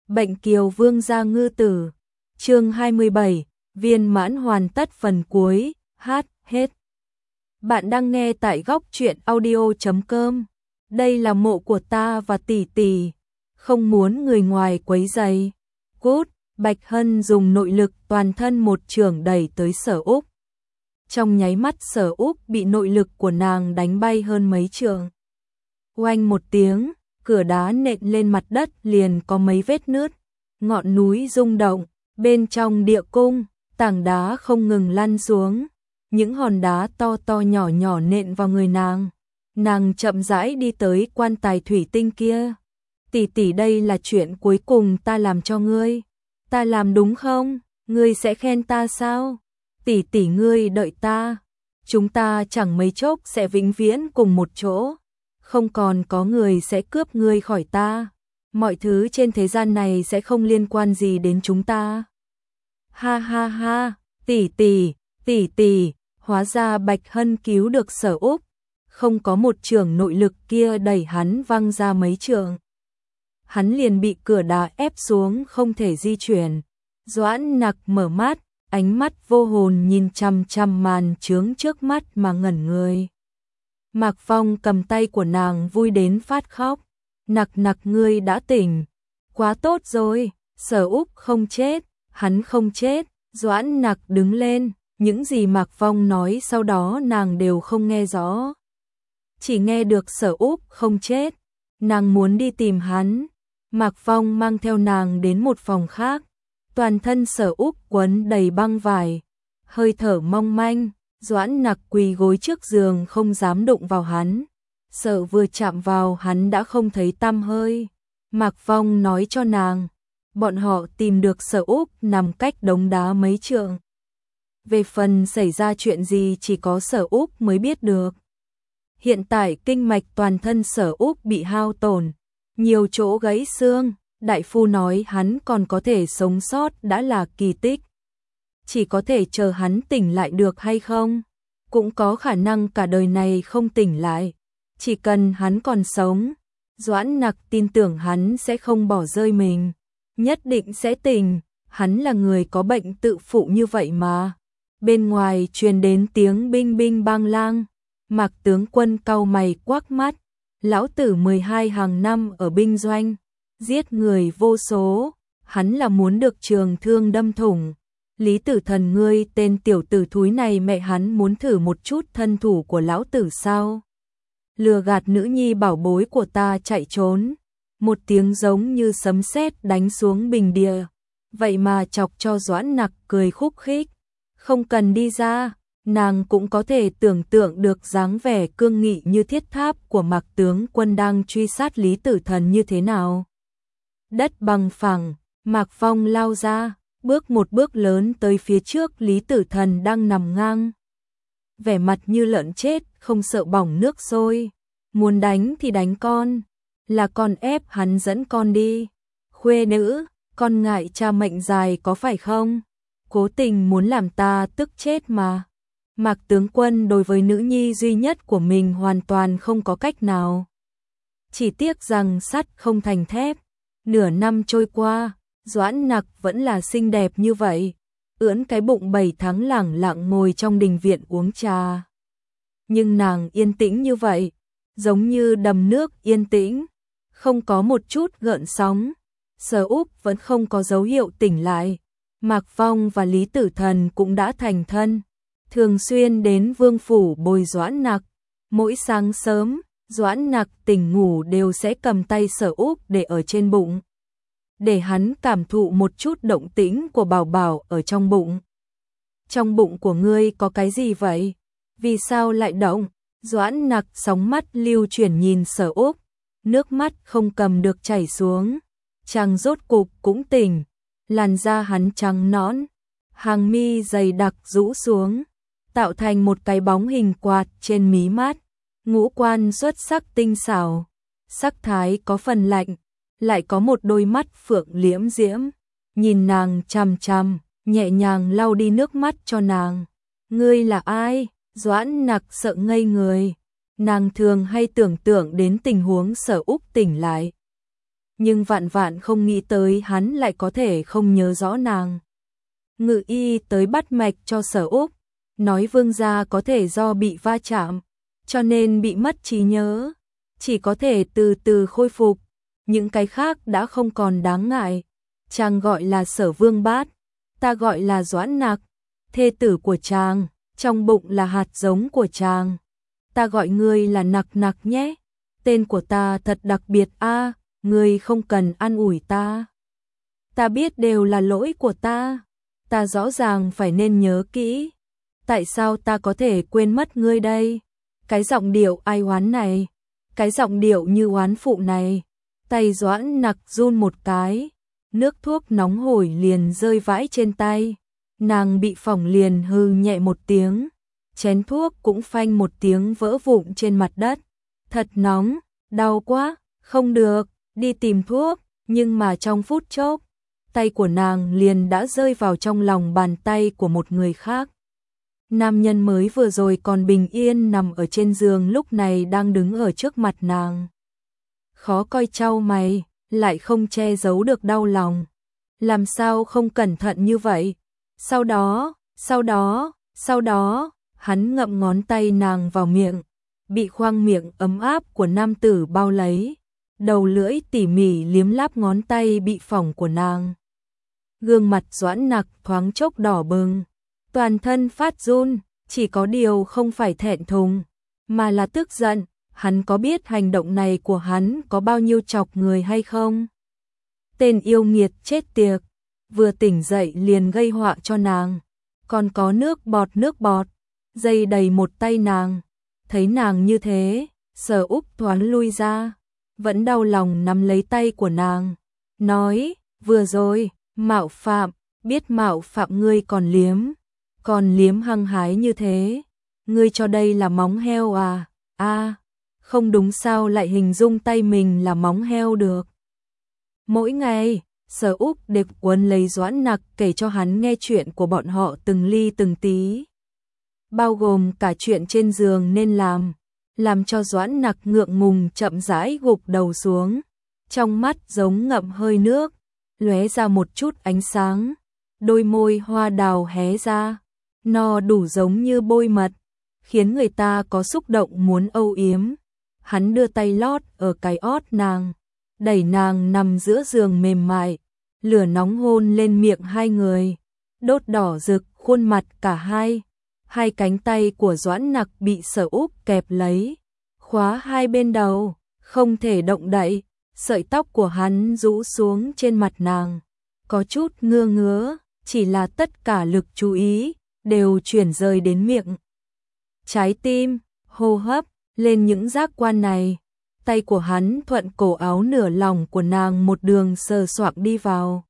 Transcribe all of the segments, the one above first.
Bệnh Kiều Vương gia ngư tử. Chương 27, viên mãn hoàn tất phần cuối, hết. Bạn đang nghe tại góc truyện audio.com. Đây là mộ của ta và tỷ tỷ, không muốn người ngoài quấy rầy. Cút, Bạch Hân dùng nội lực toàn thân một chưởng đẩy tới Sở Úc. Trong nháy mắt Sở Úc bị nội lực của nàng đánh bay hơn mấy trượng. Oanh một tiếng, cửa đá nện lên mặt đất liền có mấy vết nứt, ngọn núi rung động, bên trong địa cung, tảng đá không ngừng lăn xuống, những hòn đá to to nhỏ nhỏ nện vào người nàng. Nàng chậm rãi đi tới quan tài thủy tinh kia. Tỷ tỷ, đây là chuyện cuối cùng ta làm cho ngươi. Ta làm đúng không? Ngươi sẽ khen ta sao? Tỷ tỷ, ngươi đợi ta. Chúng ta chẳng mấy chốc sẽ vĩnh viễn cùng một chỗ. Không còn có người sẽ cướp ngươi khỏi ta. Mọi thứ trên thế gian này sẽ không liên quan gì đến chúng ta. Ha ha ha, tỷ tỷ, hóa ra Bạch Hân cứu được Sở Úc. Không có một chưởng nội lực kia đẩy hắn văng ra mấy trượng. Hắn liền bị cửa đá ép xuống không thể di chuyển. Doãn Nặc mở mắt, ánh mắt vô hồn nhìn chằm chằm màn chướng trước mắt mà ngẩn người. Mạc Phong cầm tay của nàng vui đến phát khóc. Nặc nặc, ngươi đã tỉnh. Quá tốt rồi, Sở Úc không chết, hắn không chết. Doãn Nặc đứng lên, những gì Mạc Phong nói sau đó nàng đều không nghe rõ. Chỉ nghe được Sở Úc không chết, nàng muốn đi tìm hắn. Mạc Phong mang theo nàng đến một phòng khác, toàn thân Sở Úc quấn đầy băng vải, hơi thở mong manh. Doãn Nặc quỳ gối trước giường không dám đụng vào hắn, sợ vừa chạm vào hắn đã không thấy tăm hơi. Mạc Phong nói cho nàng, bọn họ tìm được Sở Úc nằm cách đống đá mấy trượng. Về phần xảy ra chuyện gì chỉ có Sở Úc mới biết được. Hiện tại kinh mạch toàn thân Sở Úc bị hao tổn, nhiều chỗ gãy xương, đại phu nói hắn còn có thể sống sót đã là kỳ tích. Chỉ có thể chờ hắn tỉnh lại được hay không, cũng có khả năng cả đời này không tỉnh lại. Chỉ cần hắn còn sống, Doãn Nặc tin tưởng hắn sẽ không bỏ rơi mình, nhất định sẽ tỉnh. Hắn là người có bệnh tự phụ như vậy mà. Bên ngoài truyền đến tiếng binh binh bang lang. Mạc tướng quân cau mày quắc mắt, lão tử 12 hàng năm ở binh doanh, giết người vô số, hắn là muốn được trường thương đâm thủng. Lý Tử Thần, ngươi tên tiểu tử thúi này, mẹ hắn muốn thử một chút thân thủ của lão tử sao? Lừa gạt nữ nhi bảo bối của ta chạy trốn. Một tiếng giống như sấm sét đánh xuống bình địa, vậy mà chọc cho Doãn Nặc cười khúc khích. Không cần đi ra, nàng cũng có thể tưởng tượng được dáng vẻ cương nghị như thiết tháp của Mạc tướng quân đang truy sát Lý Tử Thần như thế nào. Đất bằng phẳng, Mạc Phong lao ra, bước một bước lớn tới phía trước Lý Tử Thần đang nằm ngang. Vẻ mặt như lợn chết, không sợ bỏng nước sôi. Muốn đánh thì đánh con, là con ép hắn dẫn con đi. Khuê nữ, con ngại cha mệnh dài có phải không? Cố tình muốn làm ta tức chết mà. Mạc tướng quân đối với nữ nhi duy nhất của mình hoàn toàn không có cách nào. Chỉ tiếc rằng sắt không thành thép. Nửa năm trôi qua, Doãn Nặc vẫn là xinh đẹp như vậy, ưỡn cái bụng 7 tháng lẳng lặng ngồi trong đình viện uống trà. Nhưng nàng yên tĩnh như vậy, giống như đầm nước yên tĩnh, không có một chút gợn sóng. Sở Úc vẫn không có dấu hiệu tỉnh lại. Mạc Phong và Lý Tử Thần cũng đã thành thân, thường xuyên đến vương phủ bồi Doãn Nặc. Mỗi sáng sớm, Doãn Nặc tỉnh ngủ đều sẽ cầm tay Sở Úc để ở trên bụng, để hắn cảm thụ một chút động tĩnh của bảo bảo ở trong bụng. Trong bụng của ngươi có cái gì vậy? Vì sao lại động? Doãn Nặc sóng mắt lưu chuyển nhìn Sở Úc, nước mắt không cầm được chảy xuống. Chàng rốt cục cũng tỉnh, làn da hắn trắng nõn, hàng mi dày đặc rũ xuống, tạo thành một cái bóng hình quạt trên mí mắt. Ngũ quan xuất sắc tinh xảo, sắc thái có phần lạnh, lại có một đôi mắt phượng liễm diễm, nhìn nàng chằm chằm, nhẹ nhàng lau đi nước mắt cho nàng. Ngươi là ai? Doãn Nặc sợ ngây người, nàng thường hay tưởng tượng đến tình huống Sở Úc tỉnh lại. nhưng vạn vạn không nghĩ tới hắn lại có thể không nhớ rõ nàng. Ngự y tới bắt mạch cho Sở Úc, nói vương gia có thể do bị va chạm, cho nên bị mất trí nhớ, chỉ có thể từ từ khôi phục, những cái khác đã không còn đáng ngại. Chàng gọi là Sở Vương Bát, ta gọi là Doãn Nặc, thê tử của chàng, trong bụng là hạt giống của chàng. Ta gọi ngươi là Nặc Nặc nhé, tên của ta thật đặc biệt a, ngươi không cần an ủi ta. Ta biết đều là lỗi của ta rõ ràng phải nên nhớ kỹ. Tại sao ta có thể quên mất ngươi đây? Cái giọng điệu ai oán này, cái giọng điệu như oán phụ này. Tay Doãn Nặc run một cái, nước thuốc nóng hổi liền rơi vãi trên tay. Nàng bị phỏng liền hừ nhẹ một tiếng, chén thuốc cũng phanh một tiếng vỡ vụn trên mặt đất. Thật nóng, đau quá, không được, đi tìm thuốc, nhưng mà trong phút chốc, tay của nàng liền đã rơi vào trong lòng bàn tay của một người khác. Nam nhân mới vừa rồi còn bình yên nằm ở trên giường lúc này đang đứng ở trước mặt nàng. Khó coi chau mày, lại không che giấu được đau lòng. Làm sao không cẩn thận như vậy? Sau đó, hắn ngậm ngón tay nàng vào miệng, bị khoang miệng ấm áp của nam tử bao lấy, đầu lưỡi tỉ mỉ liếm láp ngón tay bị phỏng của nàng. Gương mặt Doãn Nặc thoáng chốc đỏ bừng, toàn thân phát run, chỉ có điều không phải thẹn thùng, mà là tức giận. Hắn có biết hành động này của hắn có bao nhiêu chọc người hay không? Tên yêu nghiệt chết tiệt, vừa tỉnh dậy liền gây họa cho nàng, còn có nước bọt, dây đầy một tay nàng. Thấy nàng như thế, Sở Úc thoáng lui ra, vẫn đau lòng nắm lấy tay của nàng, nói, vừa rồi, mạo phạm, biết mạo phạm ngươi còn liếm hăng hái như thế, ngươi cho đây là móng heo à? Không đúng, sao lại hình dung tay mình là móng heo được. Mỗi ngày, Sở Úc đều quấn lấy Doãn Nặc kể cho hắn nghe chuyện của bọn họ từng ly từng tí, bao gồm cả chuyện trên giường nên làm cho Doãn Nặc ngượng ngùng chậm rãi gục đầu xuống, trong mắt giống ngậm hơi nước, lóe ra một chút ánh sáng, đôi môi hoa đào hé ra, no đủ giống như bôi mật, khiến người ta có xúc động muốn âu yếm. Hắn đưa tay lót ở cái ót nàng, đẩy nàng nằm giữa giường mềm mại, lửa nóng hôn lên miệng hai người, đốt đỏ rực khuôn mặt cả hai. Hai cánh tay của Doãn Nặc bị Sở Úc kẹp lấy, khóa hai bên đầu, không thể động đậy. Sợi tóc của hắn rũ xuống trên mặt nàng, có chút ngứa, chỉ là tất cả lực chú ý đều chuyển rời đến miệng, trái tim, hô hấp, lên những giác quan này. Tay của hắn thuận cổ áo nửa lòng của nàng một đường sờ soạng đi vào,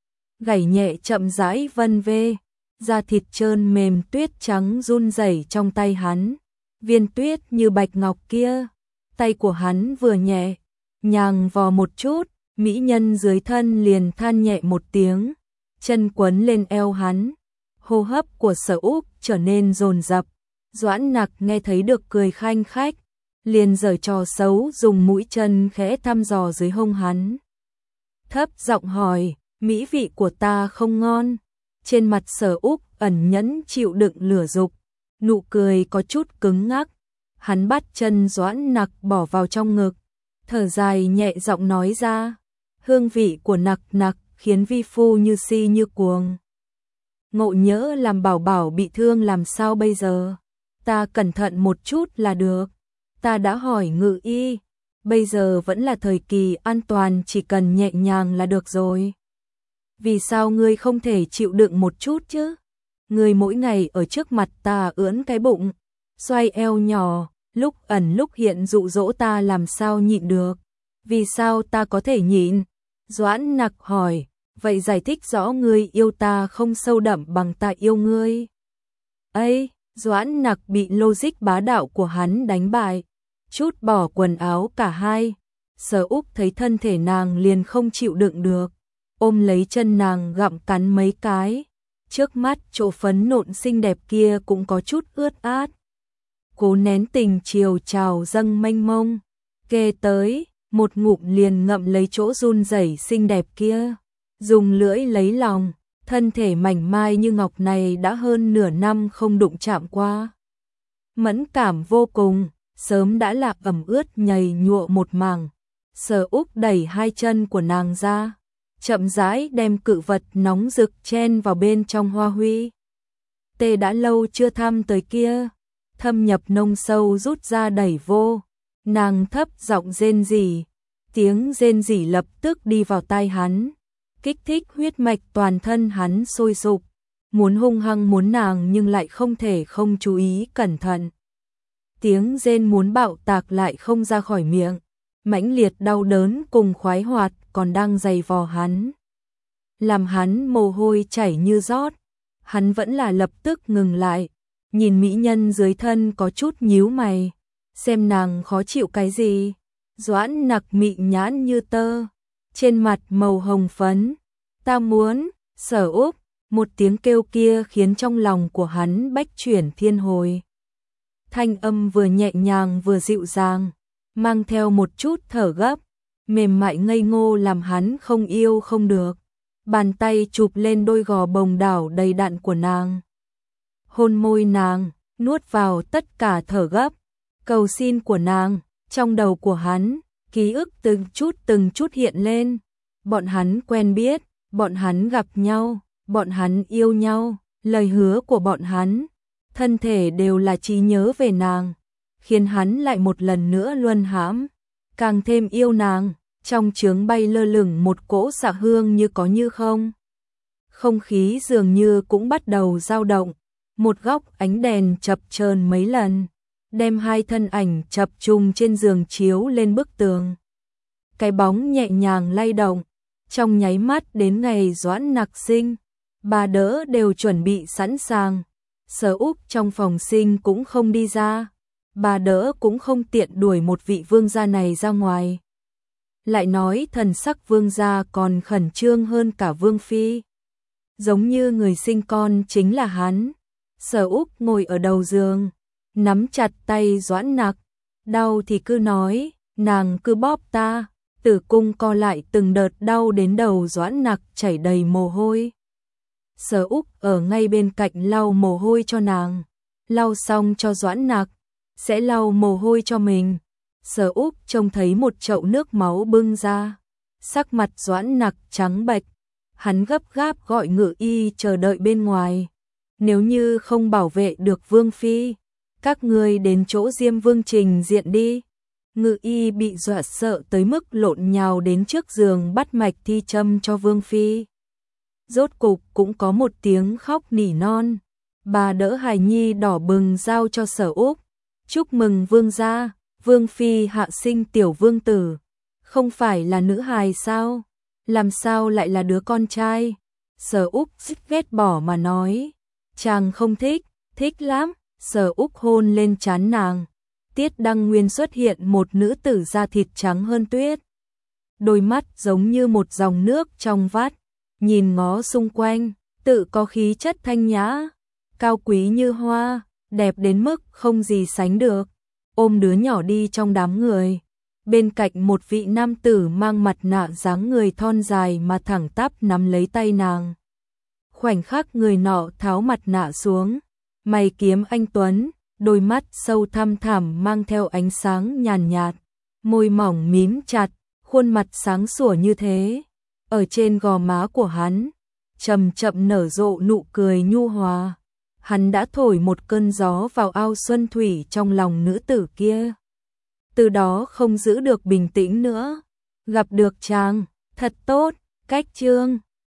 gảy nhẹ chậm rãi vân vê, da thịt trơn mềm tuyết trắng run rẩy trong tay hắn, viên tuyết như bạch ngọc kia. Tay của hắn vừa nhẹ nhàng vò một chút, mỹ nhân dưới thân liền than nhẹ một tiếng, chân quấn lên eo hắn. Hô hấp của Sở Úc trở nên dồn dập. Doãn Nặc nghe thấy được cười khanh khách, liền giở trò xấu dùng mũi chân khẽ thăm dò dưới hông hắn. Thấp giọng hỏi, mỹ vị của ta không ngon? Trên mặt Sở Úc ẩn nhẫn chịu đựng lửa dục, nụ cười có chút cứng ngắc. Hắn bắt chân Doãn Nặc bỏ vào trong ngực, thở dài nhẹ giọng nói ra, hương vị của Nặc Nặc khiến vi phu như si như cuồng. Ngộ nhỡ làm Bảo Bảo bị thương làm sao bây giờ? Ta cẩn thận một chút là được. Ta đã hỏi ngự y, bây giờ vẫn là thời kỳ an toàn, chỉ cần nhẹ nhàng là được rồi. Vì sao ngươi không thể chịu đựng một chút chứ? Ngươi mỗi ngày ở trước mặt ta ưỡn cái bụng, xoay eo nhỏ, lúc ẩn lúc hiện dụ dỗ ta làm sao nhịn được? Vì sao ta có thể nhịn? Doãn Nặc hỏi, vậy giải thích rõ ngươi yêu ta không sâu đậm bằng ta yêu ngươi. Ấy, Doãn Nặc bị logic bá đạo của hắn đánh bại, chút bỏ quần áo cả hai. Sở Úc thấy thân thể nàng liền không chịu đựng được, ôm lấy chân nàng gặm cắn mấy cái, trước mắt chỗ phấn nộn xinh đẹp kia cũng có chút ướt át. Cố nén tình chiều trào dâng mênh mông, kề tới, một ngụm liền ngậm lấy chỗ run rẩy xinh đẹp kia, dùng lưỡi lấy lòng, thân thể mảnh mai như ngọc này đã hơn nửa năm không đụng chạm qua. Mẫn cảm vô cùng, sớm đã lạc ẩm ướt nhầy nhụa một mảng. Sở Úc đẩy hai chân của nàng ra, chậm rãi đem cự vật nóng rực chen vào bên trong hoa huy. Tê đã lâu chưa thăm tới kia, thâm nhập nông sâu rút ra đẩy vô, nàng thấp giọng rên rỉ, tiếng rên rỉ lập tức đi vào tai hắn, kích thích huyết mạch toàn thân hắn sôi sục, muốn hung hăng muốn nàng nhưng lại không thể không chú ý cẩn thận. Tiếng rên muốn bạo tạc lại không ra khỏi miệng, mãnh liệt đau đớn cùng khoái hoạt còn đang giày vò hắn, làm hắn mồ hôi chảy như rót. Hắn vẫn là lập tức ngừng lại, nhìn mỹ nhân dưới thân có chút nhíu mày, xem nàng khó chịu cái gì. Doãn Nặc mị nhãn như tơ, trên mặt màu hồng phấn. Ta muốn, Sở Úc, một tiếng kêu kia khiến trong lòng của hắn bách chuyển thiên hồi. Thanh âm vừa nhẹ nhàng vừa dịu dàng, mang theo một chút thở gấp, mềm mại ngây ngô làm hắn không yêu không được. Bàn tay chụp lên đôi gò bồng đảo đầy đặn của nàng, hôn môi nàng, nuốt vào tất cả thở gấp, cầu xin của nàng. Trong đầu của hắn, ký ức từng chút hiện lên. Bọn hắn quen biết, bọn hắn gặp nhau, bọn hắn yêu nhau, lời hứa của bọn hắn, thân thể đều là trí nhớ về nàng, khiến hắn lại một lần nữa luân hãm, càng thêm yêu nàng. Trong chướng bay lơ lửng một cỗ xạ hương như có như không. Không khí dường như cũng bắt đầu dao động, một góc ánh đèn chập chờn mấy lần, đem hai thân ảnh chập trùng trên giường chiếu lên bức tường. Cái bóng nhẹ nhàng lay động, trong nháy mắt đến ngày Doãn Nặc sinh, bà đỡ đều chuẩn bị sẵn sàng. Sở Úc trong phòng sinh cũng không đi ra, bà đỡ cũng không tiện đuổi một vị vương gia này ra ngoài. Lại nói thần sắc vương gia còn khẩn trương hơn cả vương phi, giống như người sinh con chính là hắn. Sở Úc ngồi ở đầu giường, nắm chặt tay Doãn Nặc, đau thì cứ nói, nàng cứ bóp ta. Tử cung co lại từng đợt đau đến đầu Doãn Nặc chảy đầy mồ hôi. Sở Úc ở ngay bên cạnh lau mồ hôi cho nàng, lau xong cho Doãn Nặc, sẽ lau mồ hôi cho mình. Sở Úc trông thấy một chậu nước máu bưng ra, sắc mặt Doãn Nặc trắng bệch, hắn gấp gáp gọi ngự y chờ đợi bên ngoài. Nếu như không bảo vệ được vương phi, các ngươi đến chỗ Diêm Vương trình diện đi. Ngự y bị dọa sợ tới mức lộn nhào đến trước giường bắt mạch thi châm cho vương phi. Rốt cục cũng có một tiếng khóc nỉ non. Bà đỡ hài nhi đỏ bừng giao cho Sở Úc. Chúc mừng vương gia, vương phi hạ sinh tiểu vương tử. Không phải là nữ hài sao? Làm sao lại là đứa con trai? Sở Úc ghét bỏ mà nói. Chàng không thích, thích lắm. Sở Úc hôn lên trán nàng. Tiết Đăng Nguyên xuất hiện một nữ tử da thịt trắng hơn tuyết. Đôi mắt giống như một dòng nước trong vắt, nhìn ngó xung quanh, tự có khí chất thanh nhã, cao quý như hoa, đẹp đến mức không gì sánh được. Ôm đứa nhỏ đi trong đám người, bên cạnh một vị nam tử mang mặt nạ dáng người thon dài mà thẳng tắp nắm lấy tay nàng. Khoảnh khắc người nọ tháo mặt nạ xuống, mày kiếm anh tuấn, đôi mắt sâu thăm thẳm mang theo ánh sáng nhàn nhạt, môi mỏng mím chặt, khuôn mặt sáng sủa như thế. Ở trên gò má của hắn, chậm chậm nở rộ nụ cười nhu hòa. Hắn đã thổi một cơn gió vào ao xuân thủy trong lòng nữ tử kia. Từ đó không giữ được bình tĩnh nữa. Gặp được chàng, thật tốt, cách chương